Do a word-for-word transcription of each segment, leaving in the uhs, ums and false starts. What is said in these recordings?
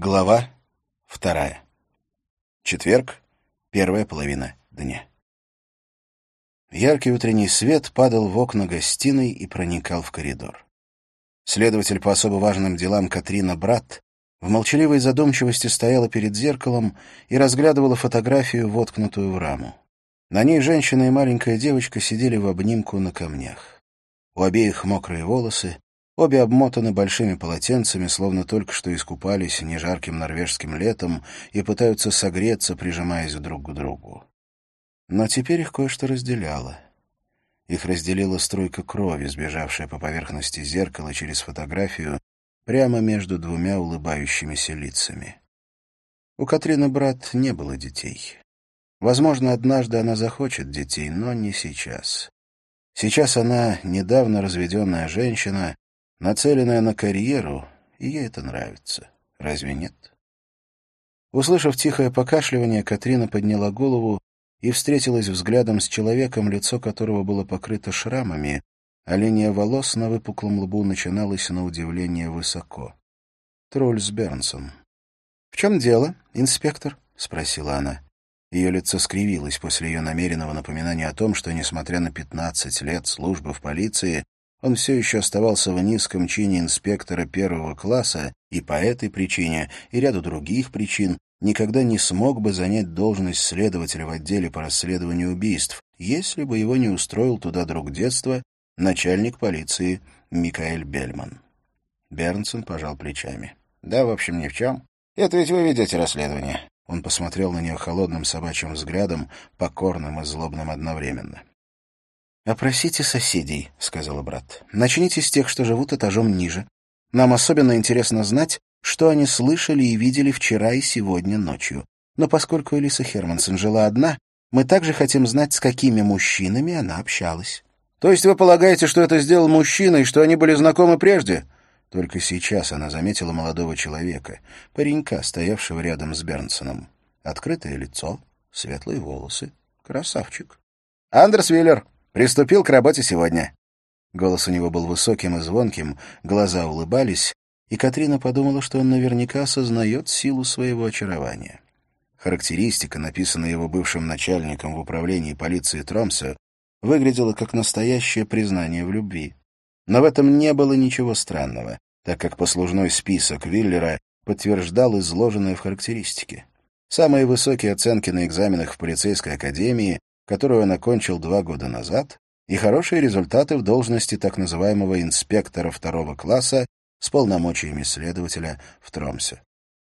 Глава вторая. Четверг, первая половина дня. Яркий утренний свет падал в окна гостиной и проникал в коридор. Следователь по особо важным делам Катрина Братт в молчаливой задумчивости стояла перед зеркалом и разглядывала фотографию, воткнутую в раму. На ней женщина и маленькая девочка сидели в обнимку на камнях. У обеих мокрые волосы, обе обмотаны большими полотенцами, словно только что искупались нежарким норвежским летом и пытаются согреться, прижимаясь друг к другу. Но теперь их кое-что разделяло. Их разделила струйка крови, сбежавшая по поверхности зеркала через фотографию прямо между двумя улыбающимися лицами. У Катрины Братт не было детей. Возможно, однажды она захочет детей, но не сейчас. Сейчас она недавно разведенная женщина, нацеленная на карьеру, и ей это нравится. Разве нет? Услышав тихое покашливание, Катрина подняла голову и встретилась взглядом с человеком, лицо которого было покрыто шрамами, а линия волос на выпуклом лбу начиналась на удивление высоко. Трульс Бернсон. — В чем дело, инспектор? — спросила она. Ее лицо скривилось после ее намеренного напоминания о том, что, несмотря на пятнадцать лет службы в полиции, он все еще оставался в низком чине инспектора первого класса и по этой причине и ряду других причин никогда не смог бы занять должность следователя в отделе по расследованию убийств, если бы его не устроил туда друг детства, начальник полиции Микаэль Бельман. Бернсон пожал плечами. — Да, в общем, ни в чем. Это ведь вы ведете расследование. Он посмотрел на нее холодным собачьим взглядом, покорным и злобным одновременно. «Опросите соседей», — сказала Братт. «Начните с тех, что живут этажом ниже. Нам особенно интересно знать, что они слышали и видели вчера и сегодня ночью. Но поскольку Элиса Хермансон жила одна, мы также хотим знать, с какими мужчинами она общалась». «То есть вы полагаете, что это сделал мужчина и что они были знакомы прежде?» Только сейчас она заметила молодого человека, паренька, стоявшего рядом с Бернсоном. Открытое лицо, светлые волосы. Красавчик. «Андерс Виллер приступил к работе сегодня». Голос у него был высоким и звонким, глаза улыбались, и Катрина подумала, что он наверняка осознает силу своего очарования. Характеристика, написанная его бывшим начальником в управлении полиции Тромсе, выглядела как настоящее признание в любви. Но в этом не было ничего странного, так как послужной список Виллера подтверждал изложенное в характеристике. Самые высокие оценки на экзаменах в полицейской академии, которую он окончил два года назад, и хорошие результаты в должности так называемого инспектора второго класса с полномочиями следователя в Тромсе.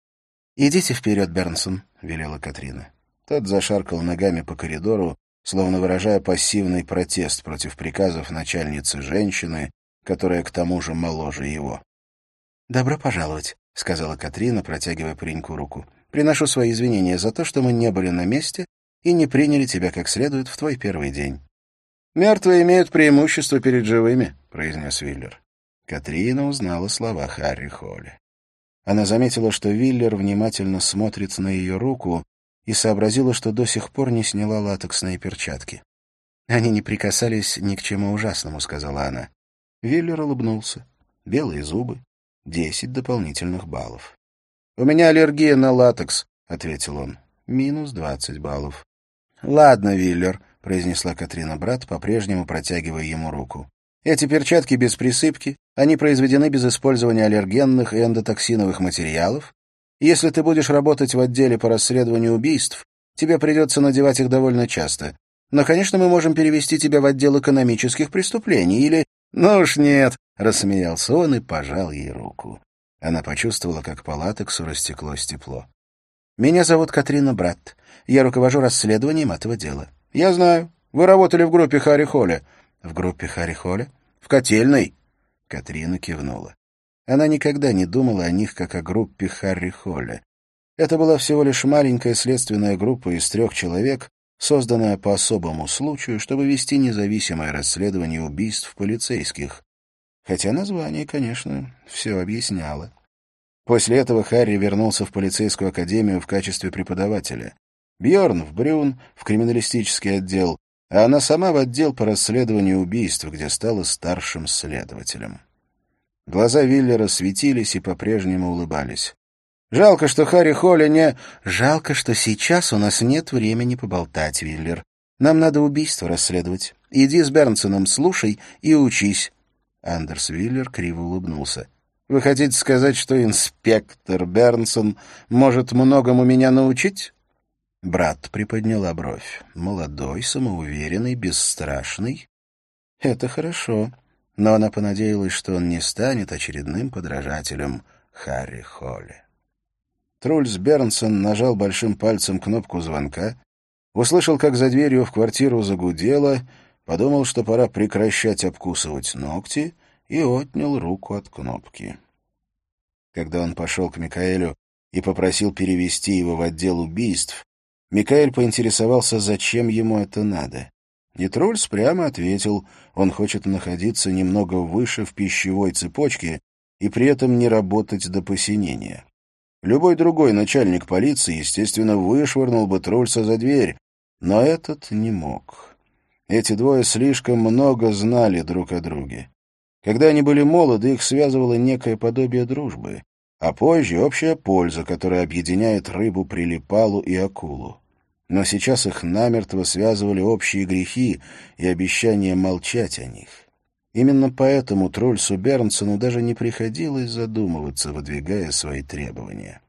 «Идите вперед, Бернсон», — велела Катрина. Тот зашаркал ногами по коридору, словно выражая пассивный протест против приказов начальницы женщины, которая к тому же моложе его. «Добро пожаловать», — сказала Катрина, протягивая пареньку руку. «Приношу свои извинения за то, что мы не были на месте и не приняли тебя как следует в твой первый день». «Мертвые имеют преимущество перед живыми», — произнес Виллер. Катрина узнала слова Харри Холли. Она заметила, что Виллер внимательно смотрит на ее руку и сообразила, что до сих пор не сняла латексные перчатки. «Они не прикасались ни к чему ужасному», — сказала она. Виллер улыбнулся. Белые зубы. Десять дополнительных баллов. «У меня аллергия на латекс», — ответил он. Минус двадцать баллов. «Ладно, Виллер», — произнесла Катрина Братт, по-прежнему протягивая ему руку. «Эти перчатки без присыпки, они произведены без использования аллергенных и эндотоксиновых материалов. Если ты будешь работать в отделе по расследованию убийств, тебе придется надевать их довольно часто. Но, конечно, мы можем перевести тебя в отдел экономических преступлений или...» «Ну уж нет», — рассмеялся он и пожал ей руку. Она почувствовала, как по латексу растеклось тепло. «Меня зовут Катрина Братт. Я руковожу расследованием этого дела». «Я знаю. Вы работали в группе Харри Холли». «В группе Харри Холли?» «В котельной». Катрина кивнула. Она никогда не думала о них, как о группе Харри Холли. Это была всего лишь маленькая следственная группа из трех человек, созданная по особому случаю, чтобы вести независимое расследование убийств полицейских. Хотя название, конечно, все объясняло. После этого Харри вернулся в полицейскую академию в качестве преподавателя. Бьорн в Брюн, в криминалистический отдел, а она сама в отдел по расследованию убийств, где стала старшим следователем. Глаза Виллера светились и по-прежнему улыбались. Жалко, что Харри Холли не... Жалко, что сейчас у нас нет времени поболтать, Виллер. Нам надо убийство расследовать. Иди с Бернсоном, слушай и учись. Андерс Виллер криво улыбнулся. Вы хотите сказать, что инспектор Бернсон может многому меня научить? Брат приподняла бровь. Молодой, самоуверенный, бесстрашный. Это хорошо. Но она понадеялась, что он не станет очередным подражателем Харри Холли. Трульс Бернсон нажал большим пальцем кнопку звонка, услышал, как за дверью в квартиру загудело, подумал, что пора прекращать обкусывать ногти, и отнял руку от кнопки. Когда он пошел к Микаэлю и попросил перевести его в отдел убийств, Микаэль поинтересовался, зачем ему это надо. И Трульс прямо ответил, он хочет находиться немного выше в пищевой цепочке и при этом не работать до посинения. Любой другой начальник полиции, естественно, вышвырнул бы Трульса за дверь, но этот не мог. Эти двое слишком много знали друг о друге. Когда они были молоды, их связывало некое подобие дружбы, а позже общая польза, которая объединяет рыбу-прилипалу и акулу. Но сейчас их намертво связывали общие грехи и обещание молчать о них. Именно поэтому Трульсу Бернсону даже не приходилось задумываться, выдвигая свои требования.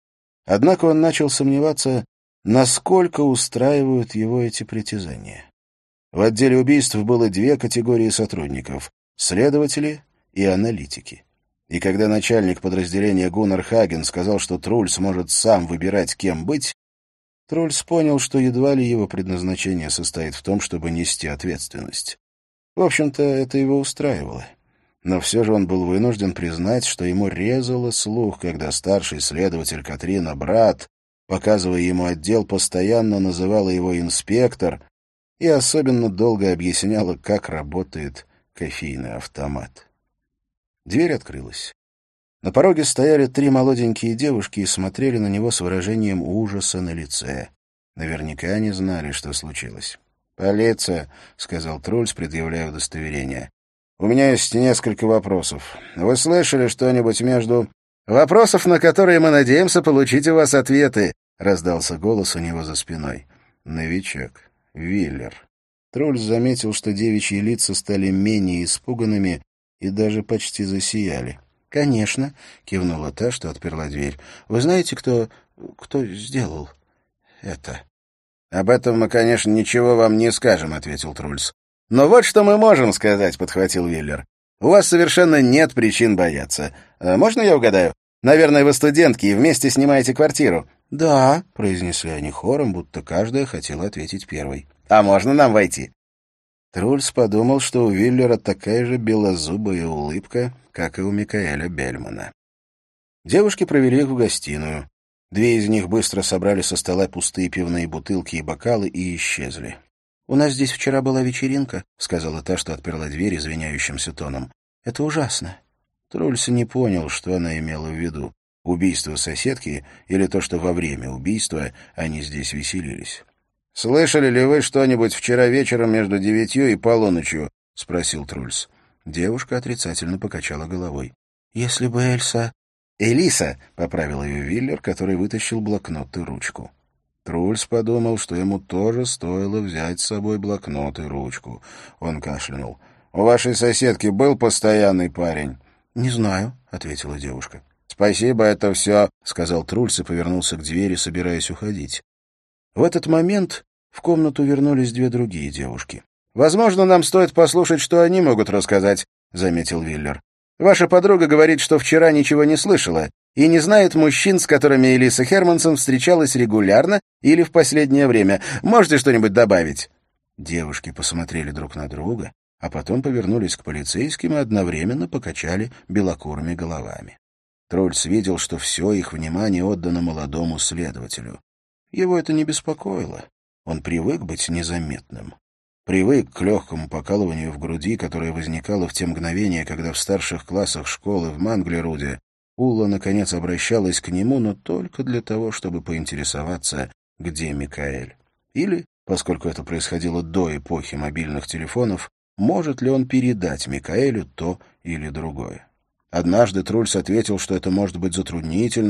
Однако он начал сомневаться, насколько устраивают его эти притязания. В отделе убийств было две категории сотрудников — следователи и аналитики. И когда начальник подразделения Гуннар Хаген сказал, что Трульс может сам выбирать, кем быть, Трульс понял, что едва ли его предназначение состоит в том, чтобы нести ответственность. В общем-то, это его устраивало. Но все же он был вынужден признать, что ему резало слух, когда старший следователь Катрина Брат, показывая ему отдел, постоянно называла его инспектор и особенно долго объясняла, как работает кофейный автомат. Дверь открылась. На пороге стояли три молоденькие девушки и смотрели на него с выражением ужаса на лице. Наверняка они знали, что случилось. «Полиция», — сказал Трульс, предъявляя удостоверение. «У меня есть несколько вопросов. Вы слышали что-нибудь между...» «Вопросов, на которые мы надеемся получить у вас ответы», — раздался голос у него за спиной. «Новичок. Виллер». Трульс заметил, что девичьи лица стали менее испуганными и даже почти засияли. «Конечно», — кивнула та, что отперла дверь. «Вы знаете, кто... кто сделал это?» «Об этом мы, конечно, ничего вам не скажем», — ответил Трульс. «Но вот что мы можем сказать», — подхватил Виллер. «У вас совершенно нет причин бояться. А можно я угадаю? Наверное, вы студентки и вместе снимаете квартиру». «Да», — произнесли они хором, будто каждая хотела ответить первой. «А можно нам войти?» Трульс подумал, что у Виллера такая же белозубая улыбка, как и у Микаэля Бельмана. Девушки провели их в гостиную. Две из них быстро собрали со стола пустые пивные бутылки и бокалы и исчезли. «У нас здесь вчера была вечеринка», — сказала та, что отперла дверь извиняющимся тоном. «Это ужасно». Трульс не понял, что она имела в виду. Убийство соседки или то, что во время убийства они здесь веселились. «Слышали ли вы что-нибудь вчера вечером между девятью и полуночью?» — спросил Трульс. Девушка отрицательно покачала головой. «Если бы Эльса...» «Элиса», — поправил ее Виллер, который вытащил блокнот и ручку. Трульс подумал, что ему тоже стоило взять с собой блокнот и ручку. Он кашлянул. «У вашей соседки был постоянный парень?» «Не знаю», — ответила девушка. «Спасибо, это все», — сказал Трульс и повернулся к двери, собираясь уходить. В этот момент в комнату вернулись две другие девушки. «Возможно, нам стоит послушать, что они могут рассказать», — заметил Виллер. «Ваша подруга говорит, что вчера ничего не слышала и не знает мужчин, с которыми Элиса Хермансон встречалась регулярно или в последнее время. Можете что-нибудь добавить?» Девушки посмотрели друг на друга, а потом повернулись к полицейским и одновременно покачали белокурыми головами. Трульс видел, что все их внимание отдано молодому следователю. Его это не беспокоило. Он привык быть незаметным. Привык к легкому покалыванию в груди, которое возникало в те мгновения, когда в старших классах школы в Манглеруде Ула, наконец, обращалась к нему, но только для того, чтобы поинтересоваться, где Микаэль. Или, поскольку это происходило до эпохи мобильных телефонов, может ли он передать Микаэлю то или другое. Однажды Трульс ответил, что это может быть затруднительно,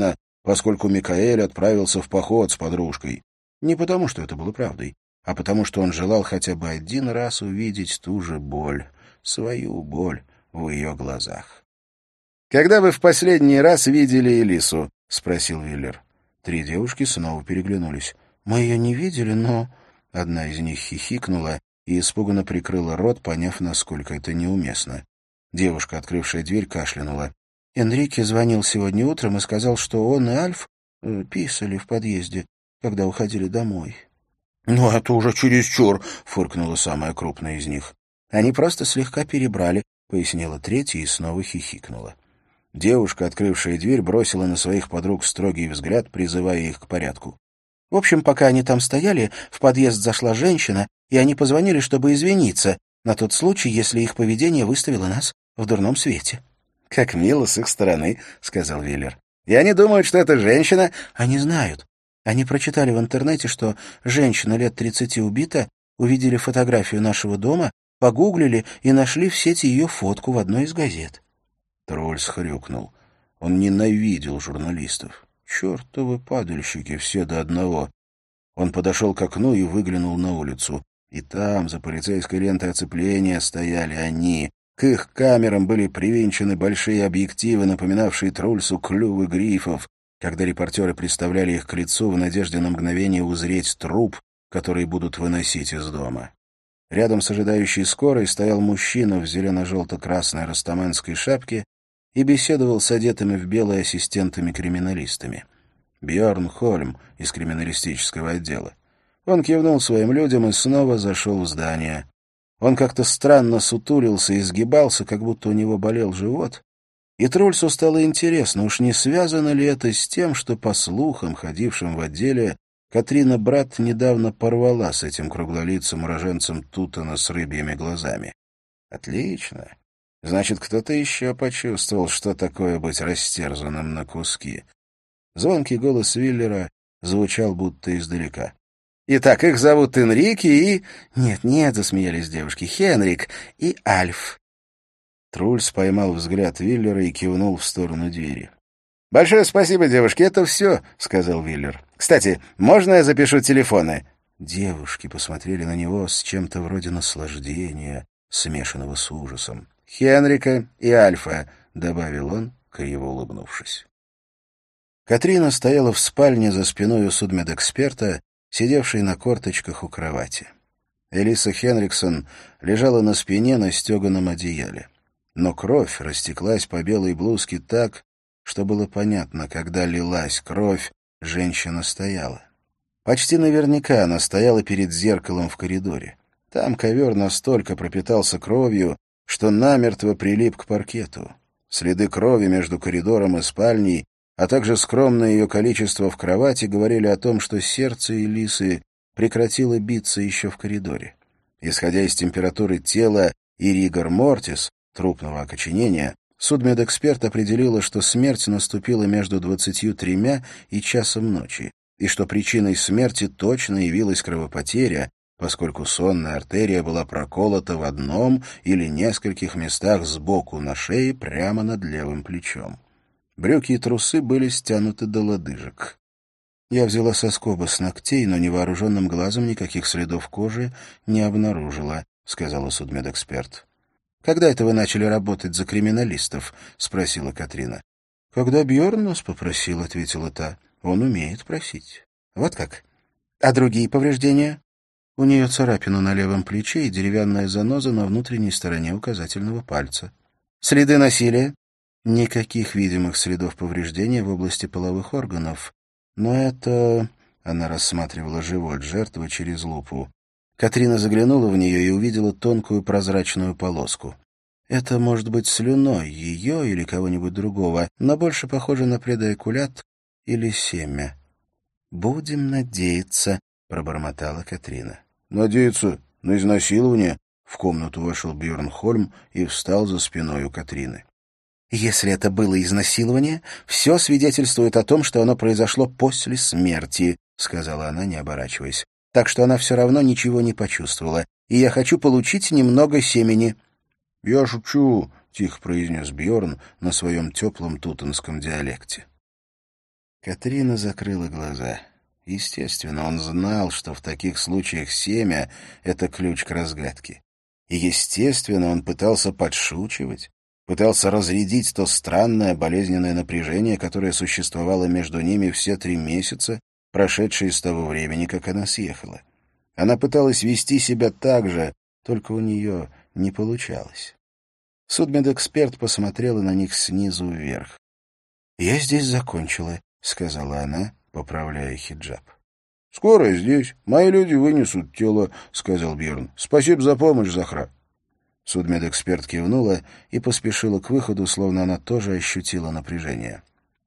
поскольку Микаэль отправился в поход с подружкой. Не потому, что это было правдой, а потому, что он желал хотя бы один раз увидеть ту же боль, свою боль в ее глазах. «Когда вы в последний раз видели Элису?» — спросил Виллер. Три девушки снова переглянулись. «Мы ее не видели, но...» Одна из них хихикнула и испуганно прикрыла рот, поняв, насколько это неуместно. Девушка, открывшая дверь, кашлянула. «Энрике звонил сегодня утром и сказал, что он и Альф э, писали в подъезде, когда уходили домой». «Ну, это уже чересчур», — фыркнула самая крупная из них. «Они просто слегка перебрали», — пояснила третья и снова хихикнула. Девушка, открывшая дверь, бросила на своих подруг строгий взгляд, призывая их к порядку. В общем, пока они там стояли, в подъезд зашла женщина, и они позвонили, чтобы извиниться, на тот случай, если их поведение выставило нас в дурном свете. — Как мило с их стороны, — сказал Виллер. — И они думают, что это женщина... — Они знают. Они прочитали в интернете, что женщина лет тридцати убита, увидели фотографию нашего дома, погуглили и нашли в сети ее фотку в одной из газет. Трольс хрюкнул. Он ненавидел журналистов. Чертовы падальщики, все до одного. Он подошел к окну и выглянул на улицу. И там, за полицейской лентой оцепления, стояли они. К их камерам были привинчены большие объективы, напоминавшие Трульсу клювы грифов, когда репортеры приставляли их к лицу в надежде на мгновение узреть труп, который будут выносить из дома. Рядом с ожидающей скорой стоял мужчина в зелено-желто-красной растаманской шапке и беседовал с одетыми в белые ассистентами-криминалистами. Бьорн Хольм из криминалистического отдела. Он кивнул своим людям и снова зашел в здание. Он как-то странно сутулился и изгибался, как будто у него болел живот. И Трульсу стало интересно, уж не связано ли это с тем, что, по слухам, ходившим в отделе, Катрина Брат недавно порвала с этим круглолицым уроженцем Тутона с рыбьими глазами. Отлично. Значит, кто-то еще почувствовал, что такое быть растерзанным на куски. Звонкий голос Виллера звучал будто издалека. «Итак, их зовут Энрике и...» «Нет, нет», — засмеялись девушки, — «Хенрик и Альф». Трульс поймал взгляд Виллера и кивнул в сторону двери. «Большое спасибо, девушки, это все», — сказал Виллер. «Кстати, можно я запишу телефоны?» Девушки посмотрели на него с чем-то вроде наслаждения, смешанного с ужасом. «Хенрика и Альфа», — добавил он, криво улыбнувшись. Катрина стояла в спальне за спиной у судмедэксперта, сидевшей на корточках у кровати. Элиса Хенриксон лежала на спине на стеганом одеяле. Но кровь растеклась по белой блузке так, что было понятно, когда лилась кровь, женщина стояла. Почти наверняка она стояла перед зеркалом в коридоре. Там ковер настолько пропитался кровью, что намертво прилип к паркету. Следы крови между коридором и спальней, а также скромное ее количество в кровати говорили о том, что сердце Элисы прекратило биться еще в коридоре. Исходя из температуры тела и ригор мортис, трупного окоченения, судмедэксперт определила, что смерть наступила между двадцатью тремя и часом ночи, и что причиной смерти точно явилась кровопотеря, поскольку сонная артерия была проколота в одном или нескольких местах сбоку на шее прямо над левым плечом. Брюки и трусы были стянуты до лодыжек. Я взяла соскобы с ногтей, но невооруженным глазом никаких следов кожи не обнаружила, — сказала судмедэксперт. — Когда это вы начали работать за криминалистов? — спросила Катрина. — Когда Бьорн нас попросил, — ответила та. — Он умеет просить. — Вот как? А другие повреждения? У нее царапина на левом плече и деревянная заноза на внутренней стороне указательного пальца. — Следы насилия? Никаких видимых следов повреждения в области половых органов. Но это... Она рассматривала живот жертвы через лупу. Катрина заглянула в нее и увидела тонкую прозрачную полоску. Это может быть слюной ее или кого-нибудь другого, но больше похоже на предоякулят или семя. «Будем надеяться», — пробормотала Катрина. «Надеяться на изнасилование?» В комнату вошел Бьорн Хольм и встал за спиной у Катрины. Если это было изнасилование, все свидетельствует о том, что оно произошло после смерти, — сказала она, не оборачиваясь. Так что она все равно ничего не почувствовала, и я хочу получить немного семени. — Я шучу, — тихо произнес Бьорн на своем теплом тутонском диалекте. Катрина закрыла глаза. Естественно, он знал, что в таких случаях семя — это ключ к разгадке. И, естественно, он пытался подшучивать, пытался разрядить то странное болезненное напряжение, которое существовало между ними все три месяца, прошедшие с того времени, как она съехала. Она пыталась вести себя так же, только у нее не получалось. Судмедэксперт посмотрела на них снизу вверх. «Я здесь закончила», — сказала она, поправляя хиджаб. «Скоро здесь. Мои люди вынесут тело», — сказал Бьерн. «Спасибо за помощь, Захра». Судмедэксперт кивнула и поспешила к выходу, словно она тоже ощутила напряжение.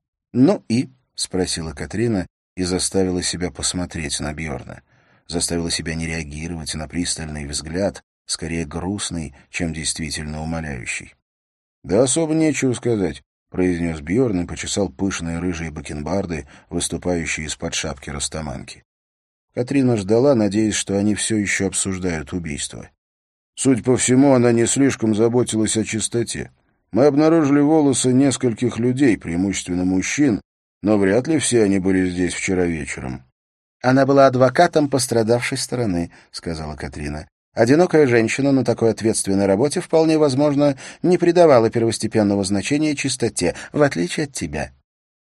«Ну и?» — спросила Катрина и заставила себя посмотреть на Бьерна. Заставила себя не реагировать на пристальный взгляд, скорее грустный, чем действительно умоляющий. «Да особо нечего сказать», — произнес Бьерн и почесал пышные рыжие бакенбарды, выступающие из-под шапки растаманки. Катрина ждала, надеясь, что они все еще обсуждают убийство. Судя по всему, она не слишком заботилась о чистоте. Мы обнаружили волосы нескольких людей, преимущественно мужчин, но вряд ли все они были здесь вчера вечером. «Она была адвокатом пострадавшей стороны», — сказала Катрина. «Одинокая женщина на такой ответственной работе, вполне возможно, не придавала первостепенного значения чистоте, в отличие от тебя».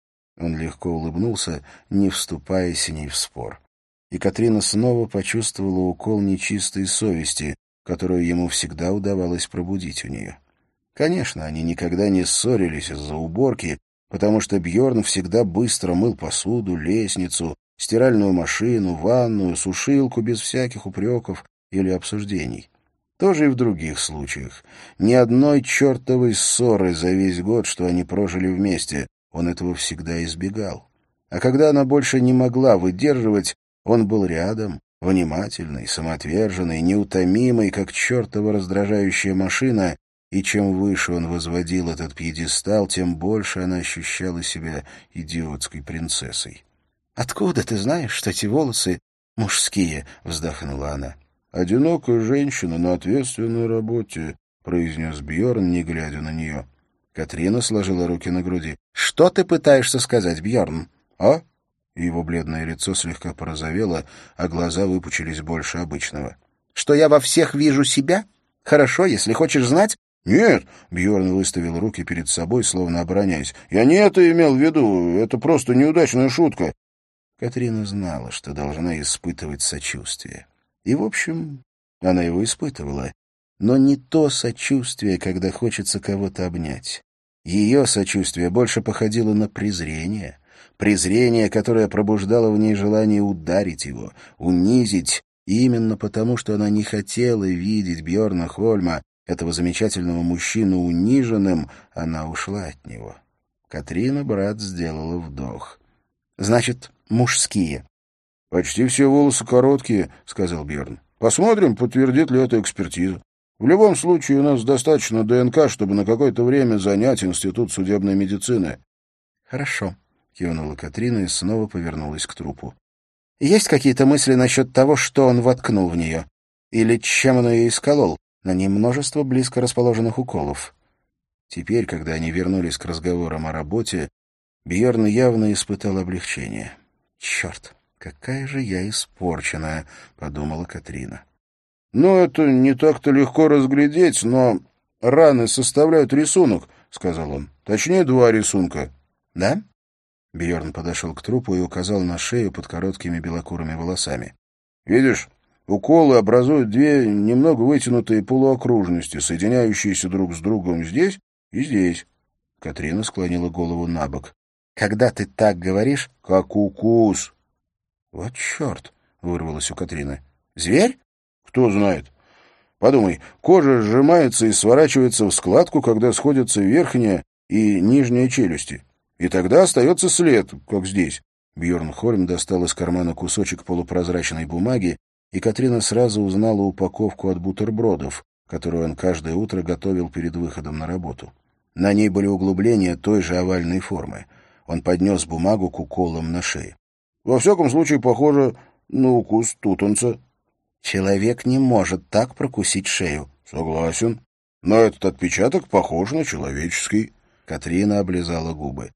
Он легко улыбнулся, не вступая с ней в спор. И Катрина снова почувствовала укол нечистой совести, которую ему всегда удавалось пробудить у нее. Конечно, они никогда не ссорились из-за уборки, потому что Бьерн всегда быстро мыл посуду, лестницу, стиральную машину, ванную, сушилку без всяких упреков или обсуждений. Тоже и в других случаях. Ни одной чертовой ссоры за весь год, что они прожили вместе, он этого всегда избегал. А когда она больше не могла выдерживать, он был рядом, внимательный, самоотверженный, неутомимый, как чертова раздражающая машина, и чем выше он возводил этот пьедестал, тем больше она ощущала себя идиотской принцессой. «Откуда ты знаешь, что эти волосы мужские?» — вздохнула она. «Одинокая женщина на ответственной работе», — произнес Бьерн, не глядя на нее. Катрина сложила руки на груди. «Что ты пытаешься сказать, Бьерн?» «А?» Его бледное лицо слегка порозовело, а глаза выпучились больше обычного. «Что я во всех вижу себя? Хорошо, если хочешь знать...» «Нет», — Бьерн выставил руки перед собой, словно обороняясь. «Я не это имел в виду. Это просто неудачная шутка». Катрина знала, что должна испытывать сочувствие. И, в общем, она его испытывала. Но не то сочувствие, когда хочется кого-то обнять. Ее сочувствие больше походило на презрение. Презрение, которое пробуждало в ней желание ударить его, унизить, именно потому, что она не хотела видеть Бьерна Хольма, этого замечательного мужчину, униженным, она ушла от него. Катрина, брат, сделала вдох. «Значит, мужские?» «Почти все волосы короткие», — сказал Бьерн. «Посмотрим, подтвердит ли это экспертиза. В любом случае, у нас достаточно ДНК, чтобы на какое-то время занять Институт судебной медицины». «Хорошо», — кивнула Катрина и снова повернулась к трупу. «Есть какие-то мысли насчет того, что он воткнул в нее? Или чем он ее исколол? На ней множество близко расположенных уколов». Теперь, когда они вернулись к разговорам о работе, Бьерн явно испытал облегчение. «Черт, какая же я испорченная», — подумала Катрина. «Ну, это не так-то легко разглядеть, но раны составляют рисунок», — сказал он. «Точнее, два рисунка». «Да?» Бьерн подошел к трупу и указал на шею под короткими белокурыми волосами. «Видишь, уколы образуют две немного вытянутые полуокружности, соединяющиеся друг с другом здесь и здесь». Катрина склонила голову на бок. «Когда ты так говоришь...» «Как укус». «Вот черт!» — вырвалось у Катрины. «Зверь?» «Кто знает. Подумай, кожа сжимается и сворачивается в складку, когда сходятся верхняя и нижняя челюсти. И тогда остается след, как здесь». Бьерн Хольм достал из кармана кусочек полупрозрачной бумаги, и Катрина сразу узнала упаковку от бутербродов, которую он каждое утро готовил перед выходом на работу. На ней были углубления той же овальной формы. Он поднес бумагу к уколам на шее. «Во всяком случае, похоже на укус тутанца». «Человек не может так прокусить шею». «Согласен. Но этот отпечаток похож на человеческий». Катрина облизала губы.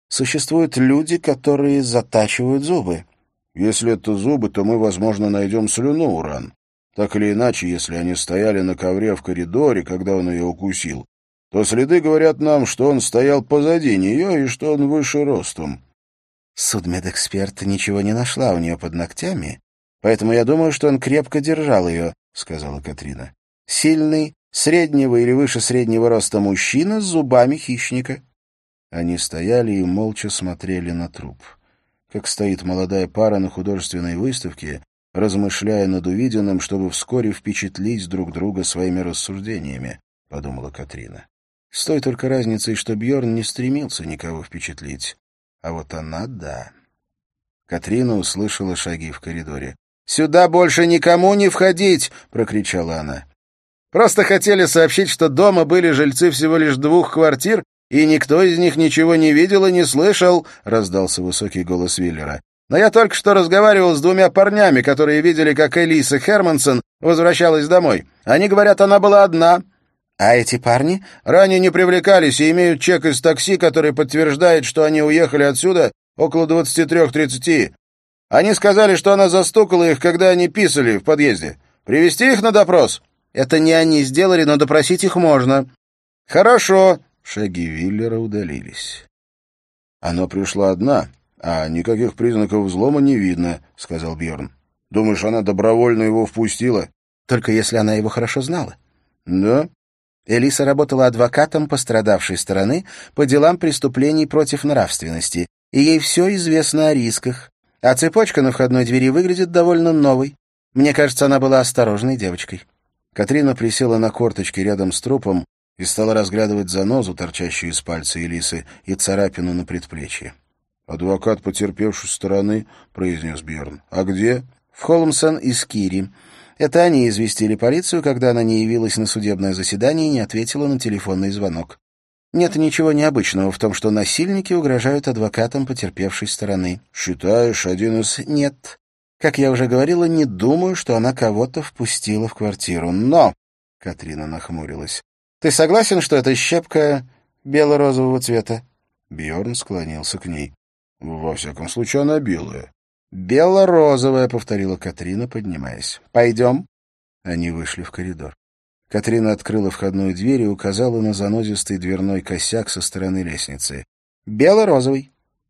Существуют люди, которые затачивают зубы. Если это зубы, то мы, возможно, найдем слюну Уран. Так или иначе, если они стояли на ковре в коридоре, когда он ее укусил, то следы говорят нам, что он стоял позади нее и что он выше ростом. Судмедэксперт ничего не нашла у нее под ногтями, поэтому я думаю, что он крепко держал ее, — сказала Катрина. Сильный, среднего или выше среднего роста мужчина с зубами хищника. Они стояли и молча смотрели на труп. Как стоит молодая пара на художественной выставке, размышляя над увиденным, чтобы вскоре впечатлить друг друга своими рассуждениями, — подумала Катрина. С той только разницей, что Бьорн не стремился никого впечатлить. А вот она — да. Катрина услышала шаги в коридоре. «Сюда больше никому не входить!» — прокричала она. «Просто хотели сообщить, что дома были жильцы всего лишь двух квартир, и никто из них ничего не видел и не слышал», — раздался высокий голос Виллера. «Но я только что разговаривал с двумя парнями, которые видели, как Элиса Хермансон возвращалась домой. Они говорят, она была одна». «А эти парни?» «Ранее не привлекались и имеют чек из такси, который подтверждает, что они уехали отсюда около двадцати трёх тридцати. Они сказали, что она застукала их, когда они писали в подъезде. Привести их на допрос?» «Это не они сделали, но допросить их можно». «Хорошо». Шаги Виллера удалились. «Она пришла одна, а никаких признаков взлома не видно», — сказал Бьорн. «Думаешь, она добровольно его впустила?» «Только если она его хорошо знала». «Да?» Элиса работала адвокатом пострадавшей стороны по делам преступлений против нравственности, и ей все известно о рисках. А цепочка на входной двери выглядит довольно новой. Мне кажется, она была осторожной девочкой. Катрина присела на корточки рядом с трупом и стала разглядывать занозу, торчащую из пальца Элисы, и царапину на предплечье. «Адвокат потерпевшей стороны», — произнес Бьорн. «А где?» «В Холмсон и Скири. Это они известили полицию, когда она не явилась на судебное заседание и не ответила на телефонный звонок. Нет ничего необычного в том, что насильники угрожают адвокатам потерпевшей стороны». «Считаешь, один из...» «Нет. Как я уже говорила, не думаю, что она кого-то впустила в квартиру. Но...» — Катрина нахмурилась. «Ты согласен, что это щепка бело-розового цвета?» Бьорн склонился к ней. «Во всяком случае, она белая». «Бело-розовая», — повторила Катрина, поднимаясь. «Пойдем». Они вышли в коридор. Катрина открыла входную дверь и указала на занозистый дверной косяк со стороны лестницы. «Бело-розовый».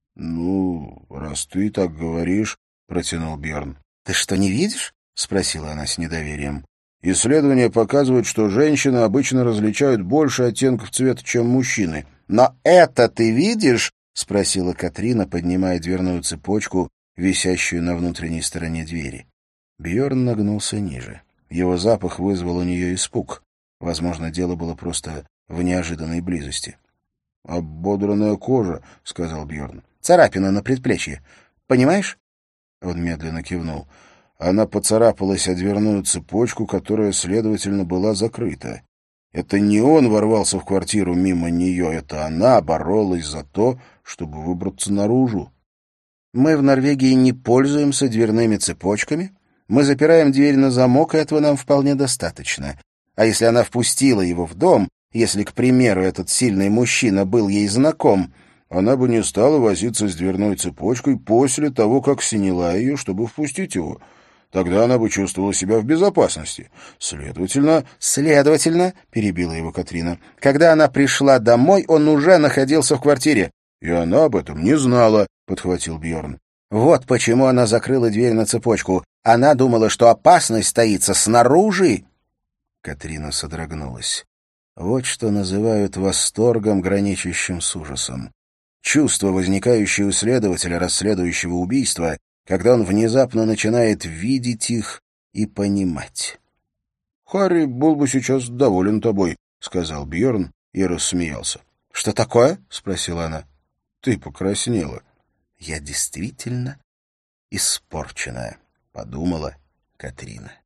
«Ну, раз ты так говоришь», — протянул Бьорн. «Ты что, не видишь?» — спросила она с недоверием. «Исследования показывают, что женщины обычно различают больше оттенков цвета, чем мужчины». «Но это ты видишь?» — спросила Катрина, поднимая дверную цепочку, висящую на внутренней стороне двери. Бьорн нагнулся ниже. Его запах вызвал у нее испуг. Возможно, дело было просто в неожиданной близости. «Ободранная кожа», — сказал Бьорн. «Царапина на предплечье. Понимаешь?» Он медленно кивнул. Она поцарапалась о дверную цепочку, которая, следовательно, была закрыта. Это не он ворвался в квартиру мимо нее, это она боролась за то, чтобы выбраться наружу. «Мы в Норвегии не пользуемся дверными цепочками. Мы запираем дверь на замок, и этого нам вполне достаточно. А если она впустила его в дом, если, к примеру, этот сильный мужчина был ей знаком, она бы не стала возиться с дверной цепочкой после того, как сняла ее, чтобы впустить его. Тогда она бы чувствовала себя в безопасности. Следовательно...» «Следовательно», — перебила его Катрина, — «когда она пришла домой, он уже находился в квартире». «И она об этом не знала», — подхватил Бьорн. «Вот почему она закрыла дверь на цепочку. Она думала, что опасность стоится снаружи». Катрина содрогнулась. Вот что называют восторгом, граничащим с ужасом. Чувство, возникающее у следователя, расследующего убийства, когда он внезапно начинает видеть их и понимать. «Харри был бы сейчас доволен тобой», — сказал Бьорн и рассмеялся. «Что такое?» — спросила она. «Ты покраснела». «Я действительно испорченная», — подумала Катрина.